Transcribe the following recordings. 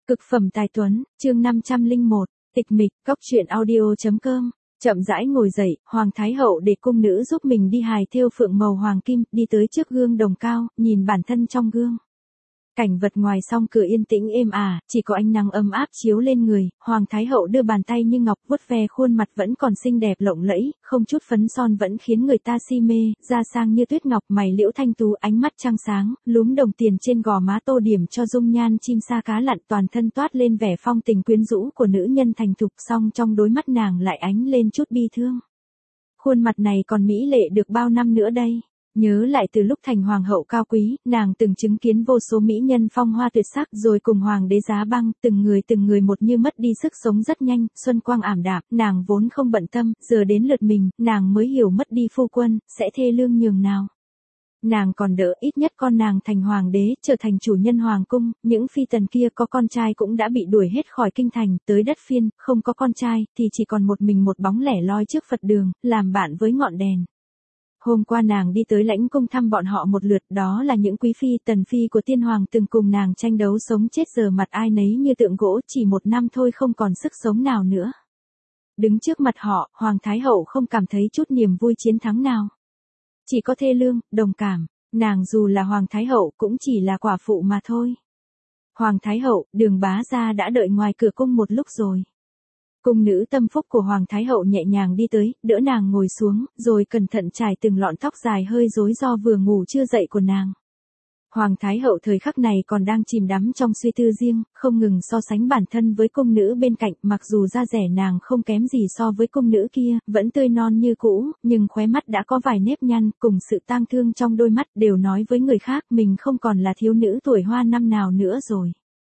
Cực phẩm tài tuấn, chương 501, tịch mịch, cóc truyện audio.com. Chậm rãi ngồi dậy, Hoàng Thái Hậu để cung nữ giúp mình đi hài thêu phượng màu hoàng kim, đi tới trước gương đồng cao, nhìn bản thân trong gương. Cảnh vật ngoài song cửa yên tĩnh êm ả, chỉ có ánh nắng ấm áp chiếu lên người, Hoàng Thái Hậu đưa bàn tay như ngọc vuốt ve khuôn mặt vẫn còn xinh đẹp lộng lẫy, không chút phấn son vẫn khiến người ta si mê, da sang như tuyết ngọc, mày liễu thanh tú, ánh mắt trăng sáng, lúm đồng tiền trên gò má tô điểm cho dung nhan chim sa cá lặn, toàn thân toát lên vẻ phong tình quyến rũ của nữ nhân thành thục, song trong đôi mắt nàng lại ánh lên chút bi thương. Khuôn mặt này còn mỹ lệ được bao năm nữa đây? Nhớ lại từ lúc thành hoàng hậu cao quý, nàng từng chứng kiến vô số mỹ nhân phong hoa tuyệt sắc, rồi cùng hoàng đế giá băng, từng người một như mất đi sức sống rất nhanh, xuân quang ảm đạm, nàng vốn không bận tâm, giờ đến lượt mình, nàng mới hiểu mất đi phu quân, sẽ thê lương nhường nào. Nàng còn đỡ, ít nhất con nàng thành hoàng đế, trở thành chủ nhân hoàng cung, những phi tần kia có con trai cũng đã bị đuổi hết khỏi kinh thành, tới đất Phiên, không có con trai, thì chỉ còn một mình một bóng lẻ loi trước Phật đường, làm bạn với ngọn đèn. Hôm qua nàng đi tới lãnh cung thăm bọn họ một lượt, đó là những quý phi tần phi của tiên hoàng từng cùng nàng tranh đấu sống chết, giờ mặt ai nấy như tượng gỗ, chỉ một năm thôi không còn sức sống nào nữa. Đứng trước mặt họ, Hoàng Thái Hậu không cảm thấy chút niềm vui chiến thắng nào. Chỉ có thê lương, đồng cảm, nàng dù là Hoàng Thái Hậu cũng chỉ là quả phụ mà thôi. Hoàng Thái Hậu, Đường Bá Gia đã đợi ngoài cửa cung một lúc rồi. Cung nữ tâm phúc của Hoàng Thái Hậu nhẹ nhàng đi tới, đỡ nàng ngồi xuống, rồi cẩn thận chải từng lọn tóc dài hơi rối do vừa ngủ chưa dậy của nàng. Hoàng Thái Hậu thời khắc này còn đang chìm đắm trong suy tư riêng, không ngừng so sánh bản thân với cung nữ bên cạnh, mặc dù da dẻ nàng không kém gì so với cung nữ kia, vẫn tươi non như cũ, nhưng khóe mắt đã có vài nếp nhăn, cùng sự tang thương trong đôi mắt đều nói với người khác mình không còn là thiếu nữ tuổi hoa năm nào nữa rồi.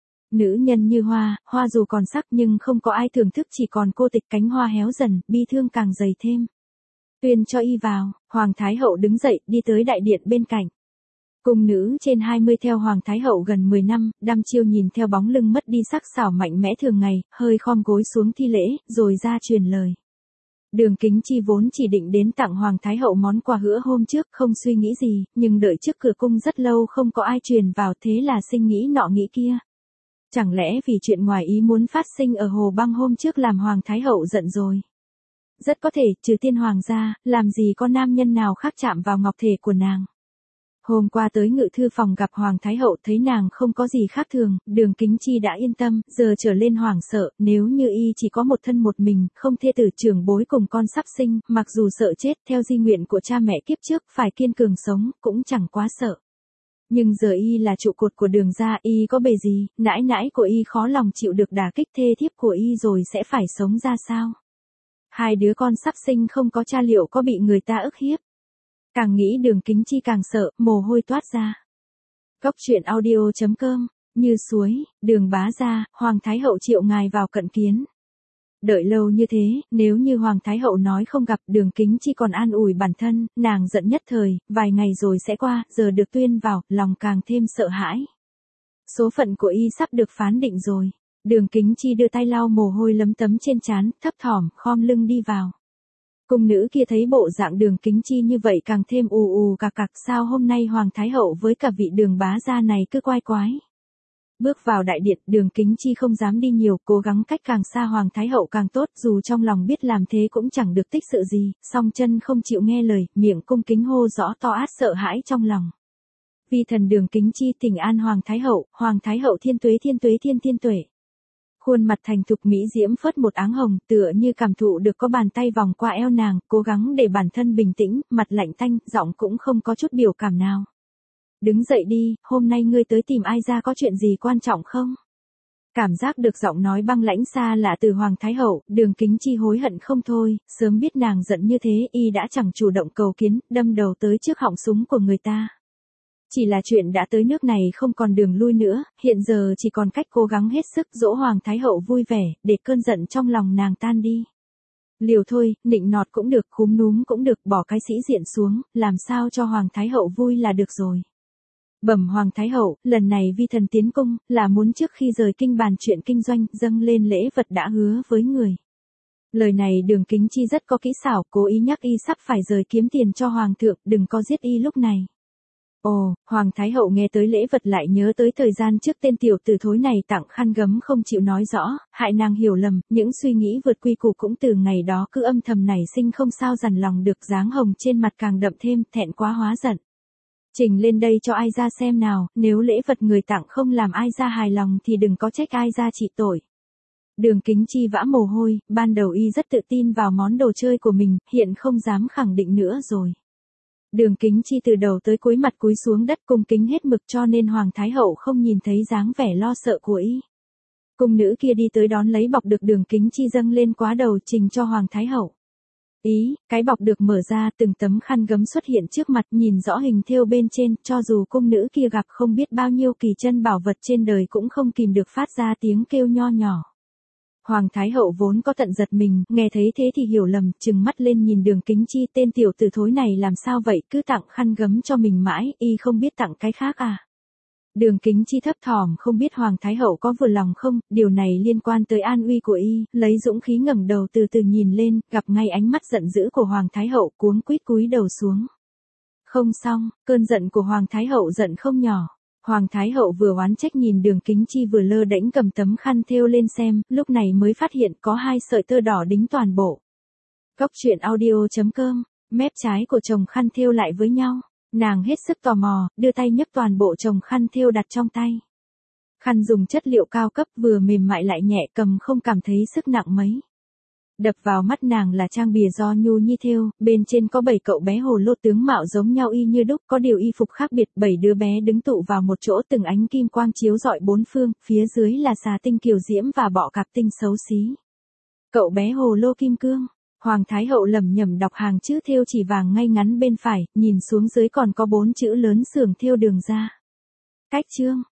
Nữ nhân như hoa, hoa dù còn sắc nhưng không có ai thưởng thức, chỉ còn cô tịch, cánh hoa héo dần, bi thương càng dày thêm. Tuyên cho y vào, Hoàng Thái Hậu đứng dậy, đi tới đại điện bên cạnh. Cung nữ trên 20 theo Hoàng Thái Hậu gần 10 năm, đăm chiêu nhìn theo bóng lưng mất đi sắc sảo mạnh mẽ thường ngày, hơi khom gối xuống thi lễ, rồi ra truyền lời. Đường Kính Chi vốn chỉ định đến tặng Hoàng Thái Hậu món quà hứa hôm trước, không suy nghĩ gì, nhưng đợi trước cửa cung rất lâu không có ai truyền vào, thế là sinh nghĩ nọ nghĩ kia. Chẳng lẽ vì chuyện ngoài ý muốn phát sinh ở Hồ Băng hôm trước làm Hoàng Thái Hậu giận rồi? Rất có thể, trừ tiên hoàng ra, làm gì có nam nhân nào khác chạm vào ngọc thể của nàng. Hôm qua tới ngự thư phòng gặp Hoàng Thái Hậu, thấy nàng không có gì khác thường, Đường Kính Chi đã yên tâm, giờ trở lên hoảng sợ, nếu như y chỉ có một thân một mình, không thê tử trưởng bối cùng con sắp sinh, mặc dù sợ chết, theo di nguyện của cha mẹ kiếp trước, phải kiên cường sống, cũng chẳng quá sợ. Nhưng giờ y là trụ cột của Đường gia, y có bề gì, nãi nãi của y khó lòng chịu được đả kích thê thiếp của y rồi sẽ phải sống ra sao? Hai đứa con sắp sinh không có cha liệu có bị người ta ức hiếp? Càng nghĩ Đường Kính Chi càng sợ, mồ hôi toát ra. Cóc truyện audio.com, như suối, Đường Bá Gia, Hoàng Thái Hậu triệu ngài vào cận kiến. Đợi lâu như thế, nếu như Hoàng Thái Hậu nói không gặp, Đường Kính Chi còn an ủi bản thân, nàng giận nhất thời, vài ngày rồi sẽ qua, giờ được tuyên vào, lòng càng thêm sợ hãi. Số phận của y sắp được phán định rồi. Đường Kính Chi đưa tay lau mồ hôi lấm tấm trên trán, thấp thỏm, khom lưng đi vào. Cung nữ kia thấy bộ dạng Đường Kính Chi như vậy càng thêm ù cạc cạc, sao hôm nay Hoàng Thái Hậu với cả vị Đường Bá Gia này cứ quái quái. Bước vào đại điện, Đường Kính Chi không dám đi nhiều, cố gắng cách càng xa Hoàng Thái Hậu càng tốt, dù trong lòng biết làm thế cũng chẳng được tích sự gì, song chân không chịu nghe lời, miệng cung kính hô rõ to át sợ hãi trong lòng. Vi thần Đường Kính Chi thỉnh an Hoàng Thái Hậu thiên tuế thiên tuệ. Khuôn mặt thành thục mỹ diễm phớt một áng hồng, tựa như cảm thụ được có bàn tay vòng qua eo nàng, cố gắng để bản thân bình tĩnh, mặt lạnh tanh, giọng cũng không có chút biểu cảm nào. Đứng dậy đi, hôm nay ngươi tới tìm ai ra, có chuyện gì quan trọng không? Cảm giác được giọng nói băng lãnh xa lạ từ Hoàng Thái Hậu, Đường Kính Chi hối hận không thôi, sớm biết nàng giận như thế, y đã chẳng chủ động cầu kiến, đâm đầu tới trước họng súng của người ta. Chỉ là chuyện đã tới nước này không còn đường lui nữa, hiện giờ chỉ còn cách cố gắng hết sức dỗ Hoàng Thái Hậu vui vẻ, để cơn giận trong lòng nàng tan đi. Liều thôi, nịnh nọt cũng được, khúm núm cũng được, bỏ cái sĩ diện xuống, làm sao cho Hoàng Thái Hậu vui là được rồi. Bẩm Hoàng Thái Hậu, lần này vi thần tiến cung, là muốn trước khi rời kinh bàn chuyện kinh doanh, dâng lên lễ vật đã hứa với người. Lời này Đường Kính Chi rất có kỹ xảo, cố ý nhắc y sắp phải rời kiếm tiền cho Hoàng thượng, đừng có giết y lúc này. Ồ, Hoàng Thái Hậu nghe tới lễ vật lại nhớ tới thời gian trước tên tiểu tử thối này tặng khăn gấm không chịu nói rõ, hại nàng hiểu lầm, những suy nghĩ vượt quy củ cũng từ ngày đó cứ âm thầm nảy sinh không sao dằn lòng được, dáng hồng trên mặt càng đậm thêm, thẹn quá hóa giận. Trình lên đây cho ai ra xem nào, nếu lễ vật người tặng không làm ai ra hài lòng thì đừng có trách ai ra trị tội. Đường Kính Chi vã mồ hôi, ban đầu y rất tự tin vào món đồ chơi của mình, hiện không dám khẳng định nữa rồi. Đường Kính Chi từ đầu tới cuối mặt cúi xuống đất cung kính hết mực cho nên Hoàng Thái Hậu không nhìn thấy dáng vẻ lo sợ của y. Cung nữ kia đi tới đón lấy bọc được Đường Kính Chi dâng lên quá đầu trình cho Hoàng Thái Hậu. Ý, cái bọc được mở ra, từng tấm khăn gấm xuất hiện trước mặt, nhìn rõ hình thêu bên trên, cho dù cung nữ kia gặp không biết bao nhiêu kỳ chân bảo vật trên đời cũng không kìm được phát ra tiếng kêu nho nhỏ. Hoàng Thái Hậu vốn có tận giật mình, nghe thấy thế thì hiểu lầm, trừng mắt lên nhìn Đường Kính Chi, tên tiểu tử thối này làm sao vậy, cứ tặng khăn gấm cho mình mãi, y không biết tặng cái khác à. Đường Kính Chi thấp thỏm không biết Hoàng Thái Hậu có vừa lòng không, điều này liên quan tới an uy của y, lấy dũng khí ngẩng đầu từ từ nhìn lên, gặp ngay ánh mắt giận dữ của Hoàng Thái Hậu, cuống quýt cúi đầu xuống. Không xong, cơn giận của Hoàng Thái Hậu giận không nhỏ. Hoàng Thái Hậu vừa oán trách nhìn Đường Kính Chi vừa lơ đễnh cầm tấm khăn thêu lên xem, lúc này mới phát hiện có 2 sợi tơ đỏ đính toàn bộ. Cóc truyện audio.com, mép trái của chồng khăn thêu lại với nhau. Nàng hết sức tò mò, đưa tay nhấc toàn bộ chồng khăn thêu đặt trong tay. Khăn dùng chất liệu cao cấp vừa mềm mại lại nhẹ, cầm không cảm thấy sức nặng mấy. Đập vào mắt nàng là trang bìa do Nhu Nhi thêu, bên trên có 7 cậu bé hồ lô tướng mạo giống nhau y như đúc, có điều y phục khác biệt, 7 đứa bé đứng tụ vào một chỗ, từng ánh kim quang chiếu rọi bốn phương, phía dưới là xà tinh kiều diễm và bọ cạp tinh xấu xí. Cậu bé hồ lô kim cương. Hoàng Thái Hậu lẩm nhẩm đọc hàng chữ thêu chỉ vàng ngay ngắn bên phải, nhìn xuống dưới còn có 4 chữ lớn xưởng thêu đường ra. Cách chương.